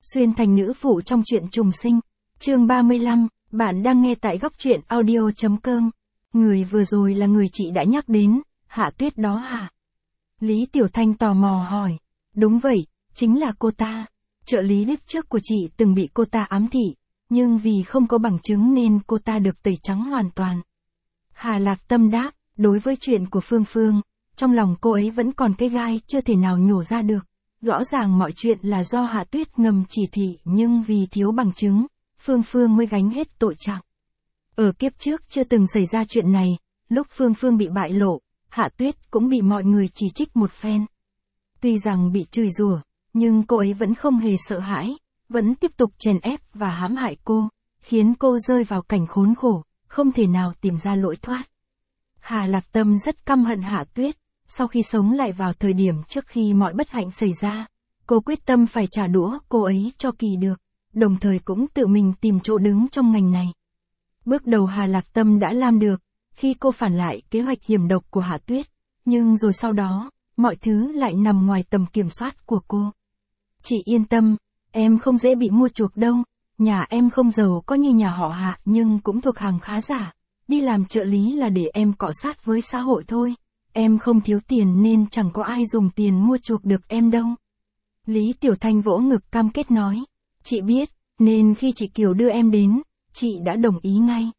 xuyên thành nữ phụ trong truyện trùng sinh. Chương 35, bạn đang nghe tại góc truyện audio.com. Người vừa rồi là người chị đã nhắc đến, Hạ Tuyết đó hả? Lý Tiểu Thanh tò mò hỏi. Đúng vậy, chính là cô ta. Trợ lý lúc trước của chị từng bị cô ta ám thị, nhưng vì không có bằng chứng nên cô ta được tẩy trắng hoàn toàn. Hà Lạc Tâm đáp, đối với chuyện của Phương Phương, trong lòng cô ấy vẫn còn cái gai chưa thể nào nhổ ra được. Rõ ràng mọi chuyện là do Hạ Tuyết ngầm chỉ thị, nhưng vì thiếu bằng chứng, Phương Phương mới gánh hết tội trạng. Ở kiếp trước chưa từng xảy ra chuyện này, lúc Phương Phương bị bại lộ, Hạ Tuyết cũng bị mọi người chỉ trích một phen. Tuy rằng bị chửi rủa, nhưng cô ấy vẫn không hề sợ hãi, vẫn tiếp tục chèn ép và hãm hại cô, khiến cô rơi vào cảnh khốn khổ, không thể nào tìm ra lối thoát. Hà Lạc Tâm rất căm hận Hạ Tuyết, sau khi sống lại vào thời điểm trước khi mọi bất hạnh xảy ra, cô quyết tâm phải trả đũa cô ấy cho kỳ được, đồng thời cũng tự mình tìm chỗ đứng trong ngành này. Bước đầu Hà Lạc Tâm đã làm được, khi cô phản lại kế hoạch hiểm độc của Hạ Tuyết, nhưng rồi sau đó, mọi thứ lại nằm ngoài tầm kiểm soát của cô. Chị yên tâm, em không dễ bị mua chuộc đâu, nhà em không giàu có như nhà họ Hạ nhưng cũng thuộc hàng khá giả, đi làm trợ lý là để em cọ sát với xã hội thôi, em không thiếu tiền nên chẳng có ai dùng tiền mua chuộc được em đâu. Lý Tiểu Thanh vỗ ngực cam kết nói, chị biết, nên khi chị Kiều đưa em đến, chị đã đồng ý ngay.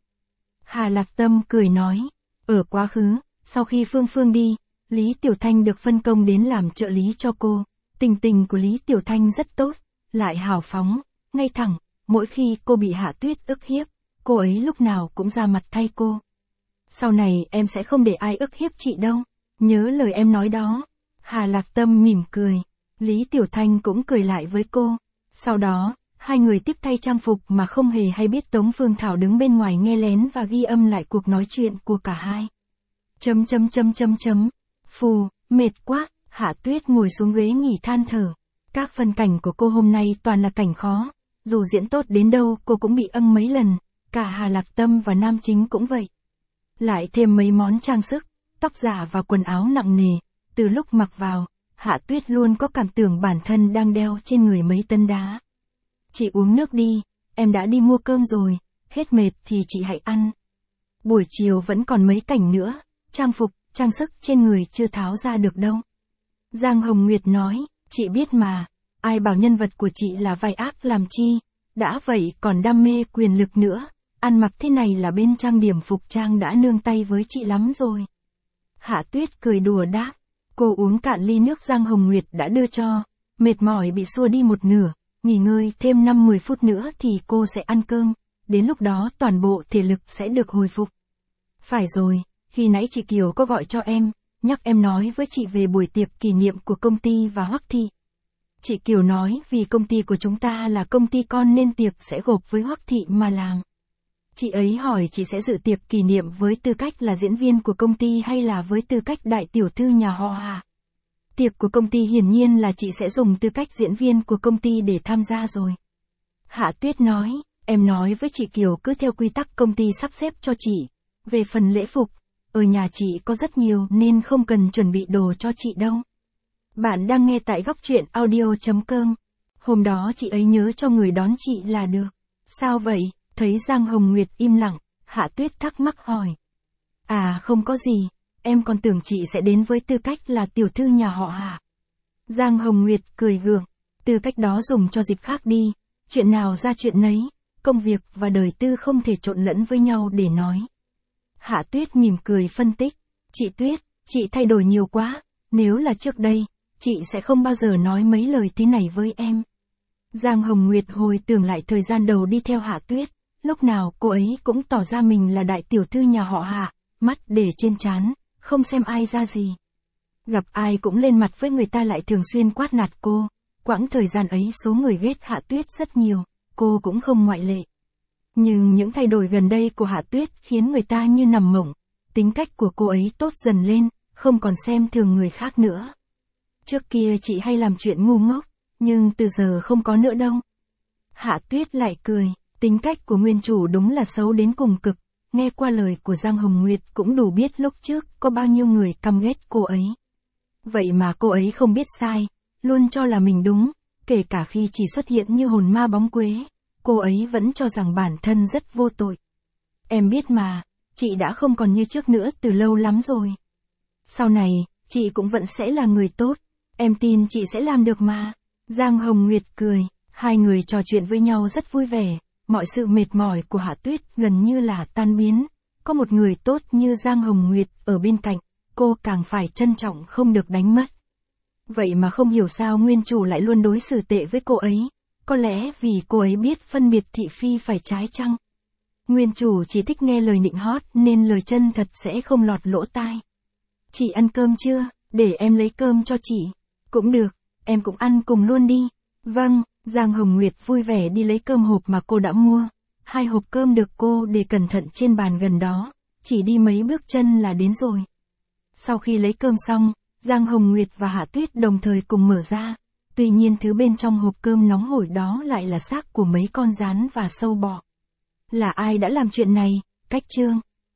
Hà Lạc Tâm cười nói, ở quá khứ, sau khi Phương Phương đi, Lý Tiểu Thanh được phân công đến làm trợ lý cho cô. Tình của Lý Tiểu Thanh rất tốt, lại hào phóng, ngay thẳng, mỗi khi cô bị Hạ Tuyết ức hiếp, cô ấy lúc nào cũng ra mặt thay cô. Sau này em sẽ không để ai ức hiếp chị đâu, nhớ lời em nói đó. Hà Lạc Tâm mỉm cười, Lý Tiểu Thanh cũng cười lại với cô. Sau đó, hai người tiếp thay trang phục mà không hề hay biết Tống Phương Thảo đứng bên ngoài nghe lén và ghi âm lại cuộc nói chuyện của cả hai. Phù, mệt quá. Hạ Tuyết ngồi xuống ghế nghỉ than thở. Các phân cảnh của cô hôm nay toàn là cảnh khó. Dù diễn tốt đến đâu cô cũng bị âng mấy lần. Cả Hà Lạc Tâm và nam chính cũng vậy. Lại thêm mấy món trang sức, tóc giả và quần áo nặng nề. Từ lúc mặc vào, Hạ Tuyết luôn có cảm tưởng bản thân đang đeo trên người mấy tấn đá. Chị uống nước đi, em đã đi mua cơm rồi. Hết mệt thì chị hãy ăn. Buổi chiều vẫn còn mấy cảnh nữa. Trang phục, trang sức trên người chưa tháo ra được đâu. Giang Hồng Nguyệt nói, chị biết mà, ai bảo nhân vật của chị là vai ác làm chi, đã vậy còn đam mê quyền lực nữa, ăn mặc thế này là bên trang điểm phục trang đã nương tay với chị lắm rồi. Hạ Tuyết cười đùa đáp, cô uống cạn ly nước Giang Hồng Nguyệt đã đưa cho, mệt mỏi bị xua đi một nửa, nghỉ ngơi thêm 5-10 phút nữa thì cô sẽ ăn cơm, đến lúc đó toàn bộ thể lực sẽ được hồi phục. Phải rồi, khi nãy chị Kiều có gọi cho em, nhắc em nói với chị về buổi tiệc kỷ niệm của công ty và Hoắc Thị. Chị Kiều nói vì công ty của chúng ta là công ty con nên tiệc sẽ gộp với Hoắc Thị mà làm. Chị ấy hỏi chị sẽ dự tiệc kỷ niệm với tư cách là diễn viên của công ty hay là với tư cách đại tiểu thư nhà họ Hà. Tiệc của công ty hiển nhiên là chị sẽ dùng tư cách diễn viên của công ty để tham gia rồi. Hạ Tuyết nói, em nói với chị Kiều cứ theo quy tắc công ty sắp xếp cho chị. Về phần lễ phục, ở nhà chị có rất nhiều nên không cần chuẩn bị đồ cho chị đâu. Bạn đang nghe tại góc truyện audio.com. Hôm đó chị ấy nhớ cho người đón chị là được. Sao vậy? Thấy Giang Hồng Nguyệt im lặng, Hạ Tuyết thắc mắc hỏi. À không có gì, em còn tưởng chị sẽ đến với tư cách là tiểu thư nhà họ Hà. Giang Hồng Nguyệt cười gượng, tư cách đó dùng cho dịp khác đi, chuyện nào ra chuyện nấy, công việc và đời tư không thể trộn lẫn với nhau để nói. Hạ Tuyết mỉm cười phân tích, chị Tuyết, chị thay đổi nhiều quá, nếu là trước đây, chị sẽ không bao giờ nói mấy lời thế này với em. Giang Hồng Nguyệt hồi tưởng lại thời gian đầu đi theo Hạ Tuyết, lúc nào cô ấy cũng tỏ ra mình là đại tiểu thư nhà họ Hạ, mắt để trên trán, không xem ai ra gì. Gặp ai cũng lên mặt với người ta lại thường xuyên quát nạt cô, quãng thời gian ấy số người ghét Hạ Tuyết rất nhiều, cô cũng không ngoại lệ. Nhưng những thay đổi gần đây của Hạ Tuyết khiến người ta như nằm mộng, tính cách của cô ấy tốt dần lên, không còn xem thường người khác nữa. Trước kia chị hay làm chuyện ngu ngốc, nhưng từ giờ không có nữa đâu. Hạ Tuyết lại cười, tính cách của nguyên chủ đúng là xấu đến cùng cực, nghe qua lời của Giang Hồng Nguyệt cũng đủ biết lúc trước có bao nhiêu người căm ghét cô ấy. Vậy mà cô ấy không biết sai, luôn cho là mình đúng, kể cả khi chỉ xuất hiện như hồn ma bóng quế, cô ấy vẫn cho rằng bản thân rất vô tội. Em biết mà, chị đã không còn như trước nữa từ lâu lắm rồi. Sau này, chị cũng vẫn sẽ là người tốt, em tin chị sẽ làm được mà. Giang Hồng Nguyệt cười, hai người trò chuyện với nhau rất vui vẻ, mọi sự mệt mỏi của Hạ Tuyết gần như là tan biến. Có một người tốt như Giang Hồng Nguyệt ở bên cạnh, cô càng phải trân trọng không được đánh mất. Vậy mà không hiểu sao nguyên chủ lại luôn đối xử tệ với cô ấy, có lẽ vì cô ấy biết phân biệt thị phi phải trái chăng? Nguyên chủ chỉ thích nghe lời nịnh hót nên lời chân thật sẽ không lọt lỗ tai. Chị ăn cơm chưa? Để em lấy cơm cho chị. Cũng được, em cũng ăn cùng luôn đi. Vâng, Giang Hồng Nguyệt vui vẻ đi lấy cơm hộp mà cô đã mua. 2 hộp cơm được cô để cẩn thận trên bàn gần đó, chỉ đi mấy bước chân là đến rồi. Sau khi lấy cơm xong, Giang Hồng Nguyệt và Hạ Tuyết đồng thời cùng mở ra. Tuy nhiên thứ bên trong hộp cơm nóng hổi đó lại là xác của mấy con gián và sâu bọ. Là ai đã làm chuyện này? Cách chương